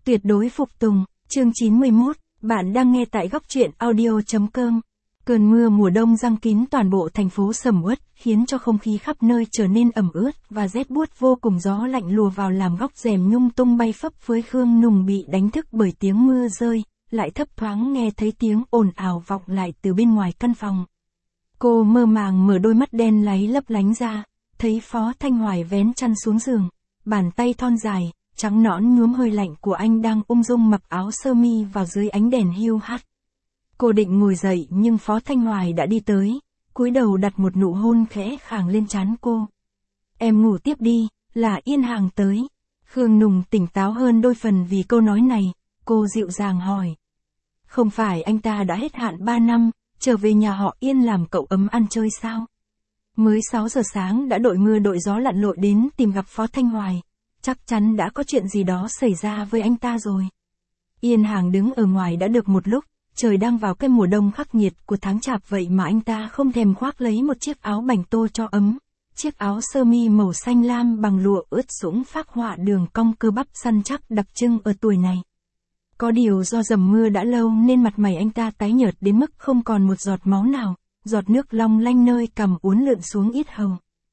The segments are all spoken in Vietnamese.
Tuyệt đối phục tùng, chương 91, bạn đang nghe tại góc truyện audio.com. Cơn mưa mùa đông giăng kín toàn bộ thành phố sầm uất, khiến cho không khí khắp nơi trở nên ẩm ướt và rét buốt vô cùng, gió lạnh lùa vào làm góc rèm nhung tung bay phấp phới. Khương Nùng bị đánh thức bởi tiếng mưa rơi, lại thấp thoáng nghe thấy tiếng ồn ào vọng lại từ bên ngoài căn phòng. Cô mơ màng mở đôi mắt đen láy lấp lánh ra, thấy Phó Thanh Hoài vén chăn xuống giường, bàn tay thon dài, trắng nõn nhuốm hơi lạnh của anh đang ung dung mặc áo sơ mi vào dưới ánh đèn hiu hắt. Cô định ngồi dậy nhưng Phó Thanh Hoài đã đi tới, cúi đầu đặt một nụ hôn khẽ khàng lên trán cô. Em ngủ tiếp đi, là Yên Hàng tới. Khương Nùng tỉnh táo hơn đôi phần vì câu nói này, cô dịu dàng hỏi. Không phải anh ta đã hết hạn 3 năm, trở về nhà họ Yên làm cậu ấm ăn chơi sao? Mới 6 giờ sáng đã đội mưa đội gió lặn lội đến tìm gặp Phó Thanh Hoài. Chắc chắn đã có chuyện gì đó xảy ra với anh ta rồi. Yên Hàng đứng ở ngoài đã được một lúc, trời đang vào cái mùa đông khắc nghiệt của tháng Chạp, vậy mà anh ta không thèm khoác lấy một chiếc áo bành tô cho ấm. Chiếc áo sơ mi màu xanh lam bằng lụa ướt sũng phác họa đường cong cơ bắp săn chắc đặc trưng ở tuổi này. Có điều do dầm mưa đã lâu nên mặt mày anh ta tái nhợt đến mức không còn một giọt máu nào, giọt nước long lanh nơi cằm uốn lượn xuống yết hầu.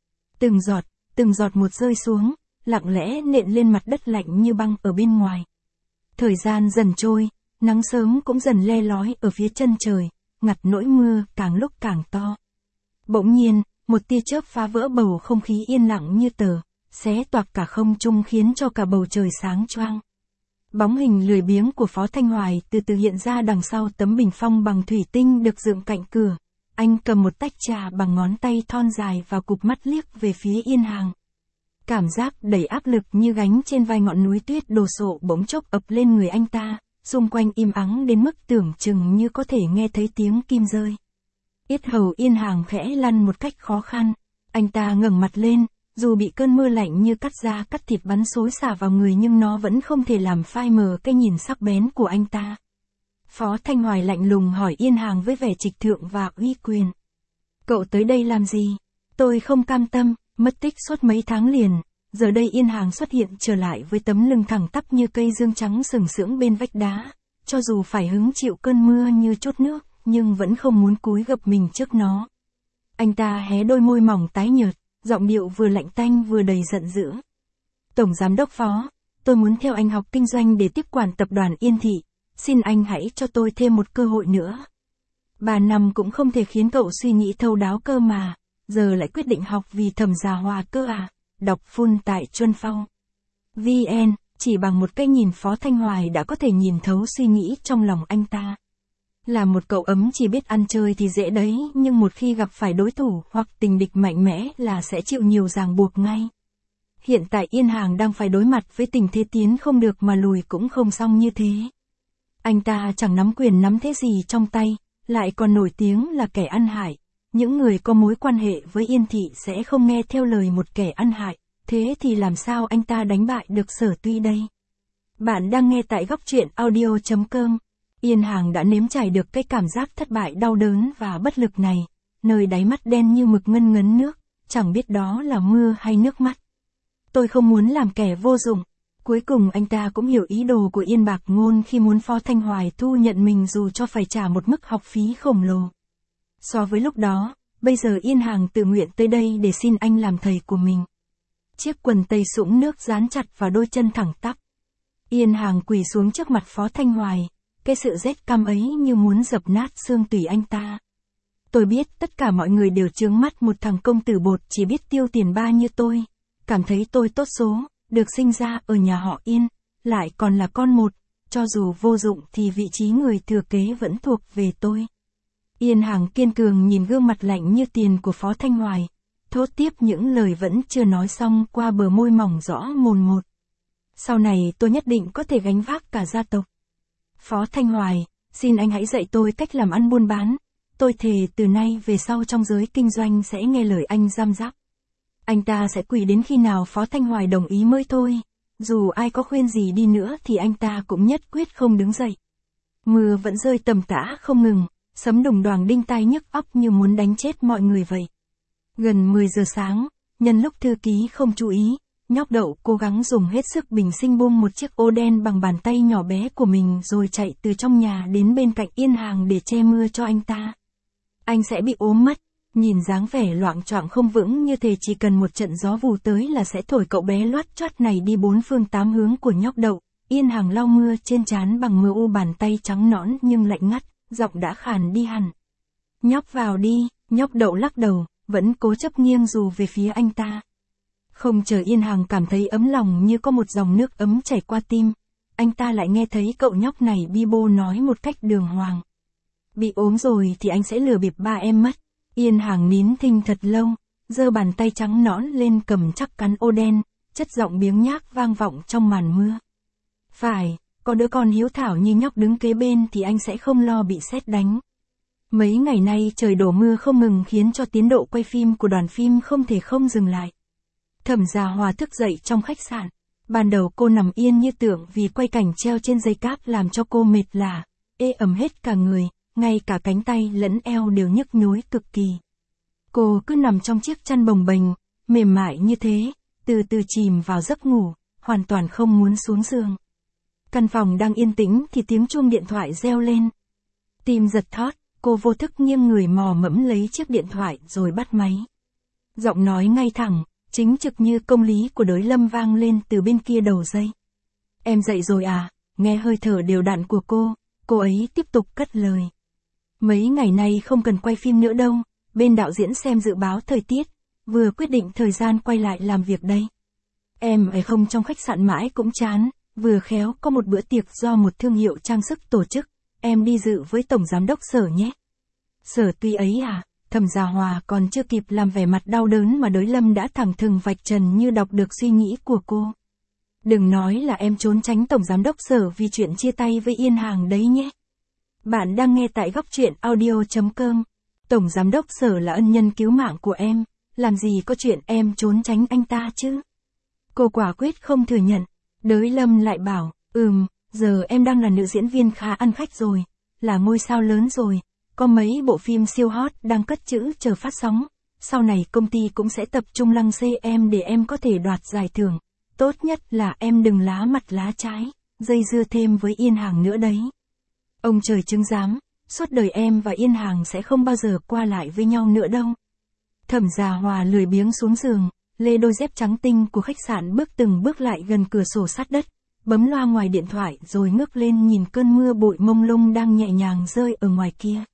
Từng giọt một rơi xuống, lặng lẽ nện lên mặt đất lạnh như băng ở bên ngoài. Thời gian dần trôi, nắng sớm cũng dần le lói ở phía chân trời, ngặt nỗi mưa càng lúc càng to. Bỗng nhiên, một tia chớp phá vỡ bầu không khí yên lặng như tờ, xé toạc cả không trung khiến cho cả bầu trời sáng choang. Bóng hình lười biếng của Phó Thanh Hoài từ từ hiện ra đằng sau tấm bình phong bằng thủy tinh được dựng cạnh cửa. Anh cầm một tách trà bằng ngón tay thon dài và cụp mắt liếc về phía Yên Hàng. Cảm giác đầy áp lực như gánh trên vai ngọn núi tuyết đồ sộ bỗng chốc ập lên người anh ta, xung quanh im ắng đến mức tưởng chừng như có thể nghe thấy tiếng kim rơi. Yết hầu Yên Hàng khẽ lăn một cách khó khăn, anh ta ngẩng mặt lên, dù bị cơn mưa lạnh như cắt da cắt thịt bắn xối xả vào người nhưng nó vẫn không thể làm phai mờ cái nhìn sắc bén của anh ta. Phó Thanh Hoài lạnh lùng hỏi Yên Hàng với vẻ trịch thượng và uy quyền. Cậu tới đây làm gì? Tôi không cam tâm, mất tích suốt mấy tháng liền. Giờ đây Yên Hàng xuất hiện trở lại với tấm lưng thẳng tắp như cây dương trắng sừng sững bên vách đá. Cho dù phải hứng chịu cơn mưa như trút nước, nhưng vẫn không muốn cúi gập mình trước nó. Anh ta hé đôi môi mỏng tái nhợt, giọng điệu vừa lạnh tanh vừa đầy giận dữ. Tổng giám đốc Phó, tôi muốn theo anh học kinh doanh để tiếp quản tập đoàn Yên Thị. Xin anh hãy cho tôi thêm một cơ hội nữa. 3 năm cũng không thể khiến cậu suy nghĩ thấu đáo cơ mà, giờ lại quyết định học vì thẩm già hòa cơ à. Đọc full tại Chuân Phong VN, chỉ bằng một cái nhìn Phó Thanh Hoài đã có thể nhìn thấu suy nghĩ trong lòng anh ta. Là một cậu ấm chỉ biết ăn chơi thì dễ đấy, nhưng một khi gặp phải đối thủ hoặc tình địch mạnh mẽ là sẽ chịu nhiều ràng buộc ngay. Hiện tại Yên Hàng đang phải đối mặt với tình thế tiến không được mà lùi cũng không xong như thế. Anh ta chẳng nắm quyền nắm thế gì trong tay, lại còn nổi tiếng là kẻ ăn hại. Những người có mối quan hệ với Yên Thị sẽ không nghe theo lời một kẻ ăn hại, thế thì làm sao anh ta đánh bại được Sở Tuy đây? Bạn đang nghe tại góc truyện audio.com. Yên Hàng đã nếm trải được cái cảm giác thất bại đau đớn và bất lực này, nơi đáy mắt đen như mực ngân ngấn nước, chẳng biết đó là mưa hay nước mắt. Tôi không muốn làm kẻ vô dụng. Cuối cùng anh ta cũng hiểu ý đồ của Yên Bạc Ngôn khi muốn Phó Thanh Hoài thu nhận mình dù cho phải trả một mức học phí khổng lồ. So với lúc đó, bây giờ Yên Hàng tự nguyện tới đây để xin anh làm thầy của mình. Chiếc quần tây sũng nước dán chặt vào đôi chân thẳng tắp. Yên Hàng quỳ xuống trước mặt Phó Thanh Hoài, cái sự rét căm ấy như muốn dập nát xương tủy anh ta. Tôi biết tất cả mọi người đều trướng mắt một thằng công tử bột chỉ biết tiêu tiền ba như tôi, cảm thấy tôi tốt số. Được sinh ra ở nhà họ Yên, lại còn là con một, cho dù vô dụng thì vị trí người thừa kế vẫn thuộc về tôi. Yên Hàng kiên cường nhìn gương mặt lạnh như tiền của Phó Thanh Hoài, thốt tiếp những lời vẫn chưa nói xong qua bờ môi mỏng rõ mồn một. Sau này tôi nhất định có thể gánh vác cả gia tộc. Phó Thanh Hoài, xin anh hãy dạy tôi cách làm ăn buôn bán. Tôi thề từ nay về sau trong giới kinh doanh sẽ nghe lời anh răm rắp. Anh ta sẽ quỳ đến khi nào Phó Thanh Hoài đồng ý mới thôi. Dù ai có khuyên gì đi nữa thì anh ta cũng nhất quyết không đứng dậy. Mưa vẫn rơi tầm tã không ngừng, sấm đùng đoàng đinh tai nhức óc như muốn đánh chết mọi người vậy. Gần 10 giờ sáng, nhân lúc thư ký không chú ý, Nhóc Đậu cố gắng dùng hết sức bình sinh bung một chiếc ô đen bằng bàn tay nhỏ bé của mình rồi chạy từ trong nhà đến bên cạnh Yên Hàng để che mưa cho anh ta. Anh sẽ bị ốm mất. Nhìn dáng vẻ loạng choạng không vững như thể chỉ cần một trận gió vù tới là sẽ thổi cậu bé loắt choắt này đi bốn phương tám hướng của nhóc Đậu. Yên Hàng lau mưa trên trán bằng mưa u, bàn tay trắng nõn nhưng lạnh ngắt, giọng đã khàn đi hẳn. Nhóc vào đi, nhóc Đậu lắc đầu, vẫn cố chấp nghiêng dù về phía anh ta. Không chờ Yên Hàng cảm thấy ấm lòng như có một dòng nước ấm chảy qua tim, anh ta lại nghe thấy cậu nhóc này bi bô nói một cách đường hoàng. Bị ốm rồi thì anh sẽ lừa bịp ba em mất. Yên Hàng nín thinh thật lâu, giơ bàn tay trắng nõn lên cầm chắc cán ô đen, chất giọng biếng nhác vang vọng trong màn mưa. Phải, có đứa con hiếu thảo như nhóc đứng kế bên thì anh sẽ không lo bị sét đánh. Mấy ngày nay trời đổ mưa không ngừng khiến cho tiến độ quay phim của đoàn phim không thể không dừng lại. Thẩm Gia Hòa thức dậy trong khách sạn. Ban đầu cô nằm yên như tượng vì quay cảnh treo trên dây cáp làm cho cô mệt lả, ê ẩm hết cả người, ngay cả cánh tay lẫn eo đều nhức nhối cực kỳ. Cô cứ nằm trong chiếc chăn bồng bềnh, mềm mại như thế, từ từ chìm vào giấc ngủ, hoàn toàn không muốn xuống giường. Căn phòng đang yên tĩnh thì tiếng chuông điện thoại reo lên. Tim giật thót, cô vô thức nghiêng người mò mẫm lấy chiếc điện thoại rồi bắt máy. Giọng nói ngay thẳng, chính trực như công lý của Đới Lâm vang lên từ bên kia đầu dây. Em dậy rồi à? Nghe hơi thở đều đặn của cô ấy tiếp tục cất lời. Mấy ngày nay không cần quay phim nữa đâu, bên đạo diễn xem dự báo thời tiết, vừa quyết định thời gian quay lại làm việc đây. Em ở không trong khách sạn mãi cũng chán, vừa khéo có một bữa tiệc do một thương hiệu trang sức tổ chức, em đi dự với Tổng Giám đốc Sở nhé. Sở Tuy ấy à? Thẩm Gia Hòa còn chưa kịp làm vẻ mặt đau đớn mà Đới Lâm đã thẳng thừng vạch trần như đọc được suy nghĩ của cô. Đừng nói là em trốn tránh Tổng Giám đốc Sở vì chuyện chia tay với Yên Hàng đấy nhé. Bạn đang nghe tại góc truyện audio.com. Tổng Giám đốc Sở là ân nhân cứu mạng của em, làm gì có chuyện em trốn tránh anh ta chứ? Cô quả quyết không thừa nhận. Đới Lâm lại bảo, giờ em đang là nữ diễn viên khá ăn khách rồi, là ngôi sao lớn rồi, có mấy bộ phim siêu hot đang cất chữ chờ phát sóng, sau này công ty cũng sẽ tập trung lăng xê em để em có thể đoạt giải thưởng, tốt nhất là em đừng lá mặt lá trái, dây dưa thêm với Yên Hàng nữa đấy. Ông trời chứng giám, suốt đời em và Yên Hàng sẽ không bao giờ qua lại với nhau nữa đâu. Thẩm Gia Hòa lười biếng xuống giường, lê đôi dép trắng tinh của khách sạn bước từng bước lại gần cửa sổ sát đất, bấm loa ngoài điện thoại rồi ngước lên nhìn cơn mưa bụi mông lung đang nhẹ nhàng rơi ở ngoài kia.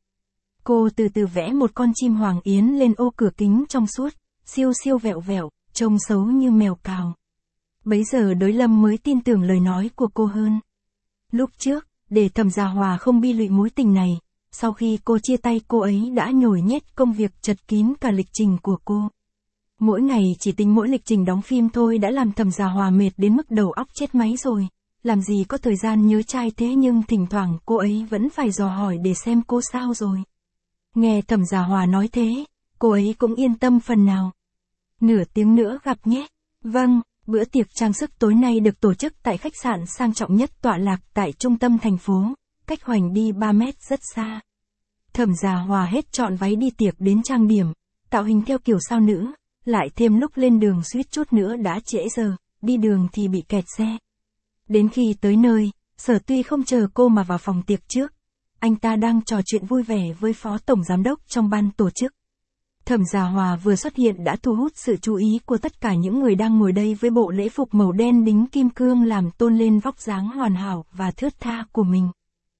Cô từ từ vẽ một con chim hoàng yến lên ô cửa kính trong suốt, siêu siêu vẹo vẹo, trông xấu như mèo cào. Bấy giờ Đới Lâm mới tin tưởng lời nói của cô hơn. Lúc trước, để Thẩm Gia Hòa không bi lụy mối tình này, sau khi cô chia tay cô ấy đã nhồi nhét công việc chật kín cả lịch trình của cô. Mỗi ngày chỉ tính mỗi lịch trình đóng phim thôi đã làm Thẩm Gia Hòa mệt đến mức đầu óc chết máy rồi, làm gì có thời gian nhớ trai thế, nhưng thỉnh thoảng cô ấy vẫn phải dò hỏi để xem cô sao rồi. Nghe Thẩm Gia Hòa nói thế, cô ấy cũng yên tâm phần nào. Nửa tiếng nữa gặp nhé. Vâng, bữa tiệc trang sức tối nay được tổ chức tại khách sạn sang trọng nhất tọa lạc tại trung tâm thành phố, cách Hoành đi 3 mét rất xa. Thẩm Gia Hòa hết chọn váy đi tiệc đến trang điểm, tạo hình theo kiểu sao nữ, lại thêm lúc lên đường suýt chút nữa đã trễ giờ, đi đường thì bị kẹt xe. Đến khi tới nơi, Sở Tuy không chờ cô mà vào phòng tiệc trước. Anh ta đang trò chuyện vui vẻ với Phó Tổng Giám đốc trong ban tổ chức. Thẩm Gia Hòa vừa xuất hiện đã thu hút sự chú ý của tất cả những người đang ngồi đây với bộ lễ phục màu đen đính kim cương làm tôn lên vóc dáng hoàn hảo và thướt tha của mình.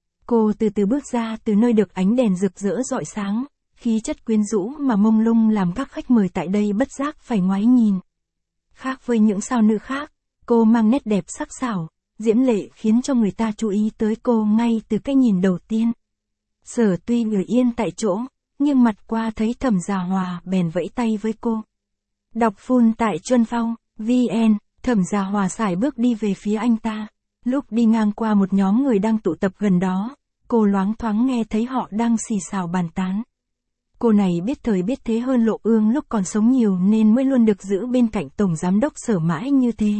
Cô từ từ bước ra từ nơi được ánh đèn rực rỡ rọi sáng, khí chất quyến rũ mà mông lung làm các khách mời tại đây bất giác phải ngoái nhìn. Khác với những sao nữ khác, cô mang nét đẹp sắc sảo, diễm lệ khiến cho người ta chú ý tới cô ngay từ cái nhìn đầu tiên. Sở Tuy ngồi yên tại chỗ, nhưng mặt qua thấy Thẩm Gia Hòa bèn vẫy tay với cô. Đọc full tại Chuân Phong, VN, Thẩm Gia Hòa sải bước đi về phía anh ta. Lúc đi ngang qua một nhóm người đang tụ tập gần đó, cô loáng thoáng nghe thấy họ đang xì xào bàn tán. Cô này biết thời biết thế hơn Lộ Ương lúc còn sống nhiều nên mới luôn được giữ bên cạnh Tổng Giám đốc Sở mãi như thế.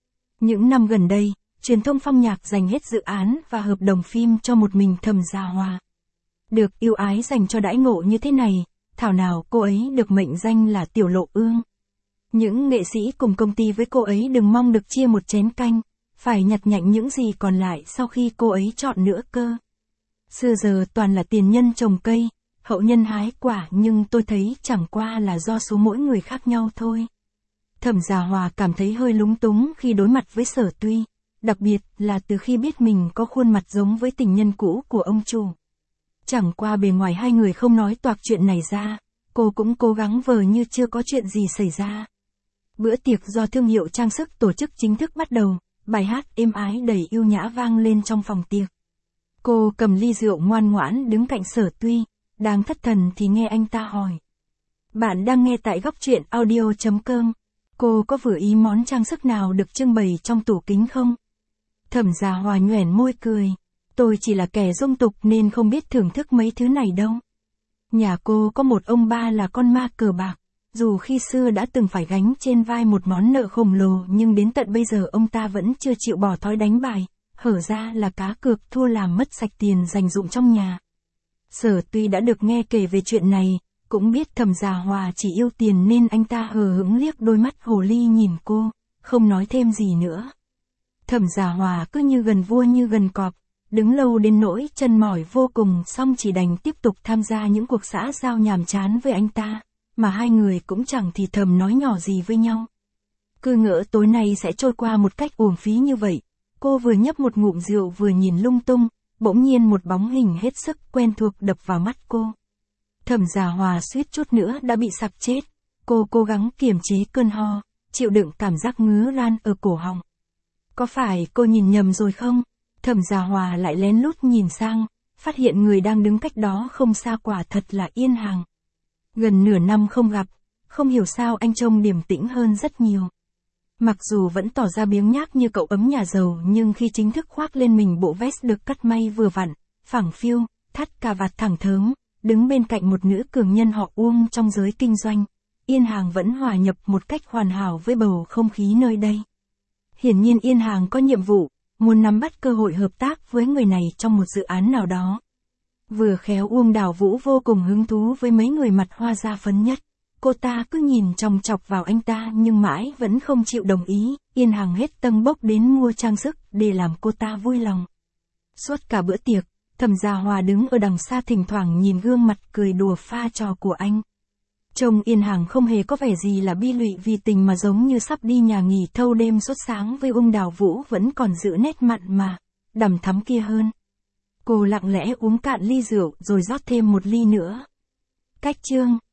Những năm gần đây, truyền thông Phong Nhạc dành hết dự án và hợp đồng phim cho một mình Thẩm Gia Hòa. Được yêu ái dành cho đãi ngộ như thế này, thảo nào cô ấy được mệnh danh là Tiểu Lộ Ương. Những nghệ sĩ cùng công ty với cô ấy đừng mong được chia một chén canh, phải nhặt nhạnh những gì còn lại sau khi cô ấy chọn nữa cơ. Xưa giờ toàn là tiền nhân trồng cây, hậu nhân hái quả, nhưng tôi thấy chẳng qua là do số mỗi người khác nhau thôi. Thẩm Gia Hòa cảm thấy hơi lúng túng khi đối mặt với Sở Tuy, đặc biệt là từ khi biết mình có khuôn mặt giống với tình nhân cũ của ông chủ. Chẳng qua bề ngoài hai người không nói toạc chuyện này ra, cô cũng cố gắng vờ như chưa có chuyện gì xảy ra. Bữa tiệc do thương hiệu trang sức tổ chức chính thức bắt đầu, bài hát êm ái đầy yêu nhã vang lên trong phòng tiệc. Cô cầm ly rượu ngoan ngoãn đứng cạnh Sở Tuy, đang thất thần thì nghe anh ta hỏi. Bạn đang nghe tại góc truyện audio.com. Cô có vừa ý món trang sức nào được trưng bày trong tủ kính không? Thẩm Gia Hòa nhoẻn môi cười. Tôi chỉ là kẻ dung tục nên không biết thưởng thức mấy thứ này đâu. Nhà cô có một ông ba là con ma cờ bạc. Dù khi xưa đã từng phải gánh trên vai một món nợ khổng lồ nhưng đến tận bây giờ ông ta vẫn chưa chịu bỏ thói đánh bài, hở ra là cá cược thua làm mất sạch tiền dành dụm trong nhà. Sở Tuy đã được nghe kể về chuyện này, cũng biết Thẩm Gia Hòa chỉ yêu tiền nên anh ta hờ hững liếc đôi mắt hồ ly nhìn cô, không nói thêm gì nữa. Thẩm Gia Hòa cứ như gần vua như gần cọp, đứng lâu đến nỗi chân mỏi vô cùng, xong chỉ đành tiếp tục tham gia những cuộc xã giao nhàm chán với anh ta, mà hai người cũng chẳng thì thầm nói nhỏ gì với nhau. Cứ ngỡ tối nay sẽ trôi qua một cách uổng phí như vậy, cô vừa nhấp một ngụm rượu vừa nhìn lung tung, bỗng nhiên một bóng hình hết sức quen thuộc đập vào mắt cô. Thẩm Gia Hòa suýt chút nữa đã bị sặc chết, cô cố gắng kiềm chế cơn ho, chịu đựng cảm giác ngứa ran ở cổ họng. Có phải cô nhìn nhầm rồi không? Thẩm Gia Hòa lại lén lút nhìn sang, phát hiện người đang đứng cách đó không xa quả thật là Yên Hàng. Gần nửa năm không gặp, không hiểu sao anh trông điềm tĩnh hơn rất nhiều. Mặc dù vẫn tỏ ra biếng nhác như cậu ấm nhà giàu nhưng khi chính thức khoác lên mình bộ vest được cắt may vừa vặn, phẳng phiu, thắt cà vạt thẳng thớm, đứng bên cạnh một nữ cường nhân họ Uông trong giới kinh doanh, Yên Hàng vẫn hòa nhập một cách hoàn hảo với bầu không khí nơi đây. Hiển nhiên Yên Hàng có nhiệm vụ, muốn nắm bắt cơ hội hợp tác với người này trong một dự án nào đó. Vừa khéo Uông Đào Vũ vô cùng hứng thú với mấy người mặt hoa da phấn nhất. Cô ta cứ nhìn chòng chọc vào anh ta nhưng mãi vẫn không chịu đồng ý, Yên Hàng hết tâng bốc đến mua trang sức để làm cô ta vui lòng. Suốt cả bữa tiệc, Thẩm Gia Hòa đứng ở đằng xa thỉnh thoảng nhìn gương mặt cười đùa pha trò của anh. Trông Yên Hàng không hề có vẻ gì là bi lụy vì tình mà giống như sắp đi nhà nghỉ thâu đêm sốt sáng với Uông Đào Vũ vẫn còn giữ nét mặn mà, đằm thắm kia hơn. Cô lặng lẽ uống cạn ly rượu rồi rót thêm một ly nữa. Cách chương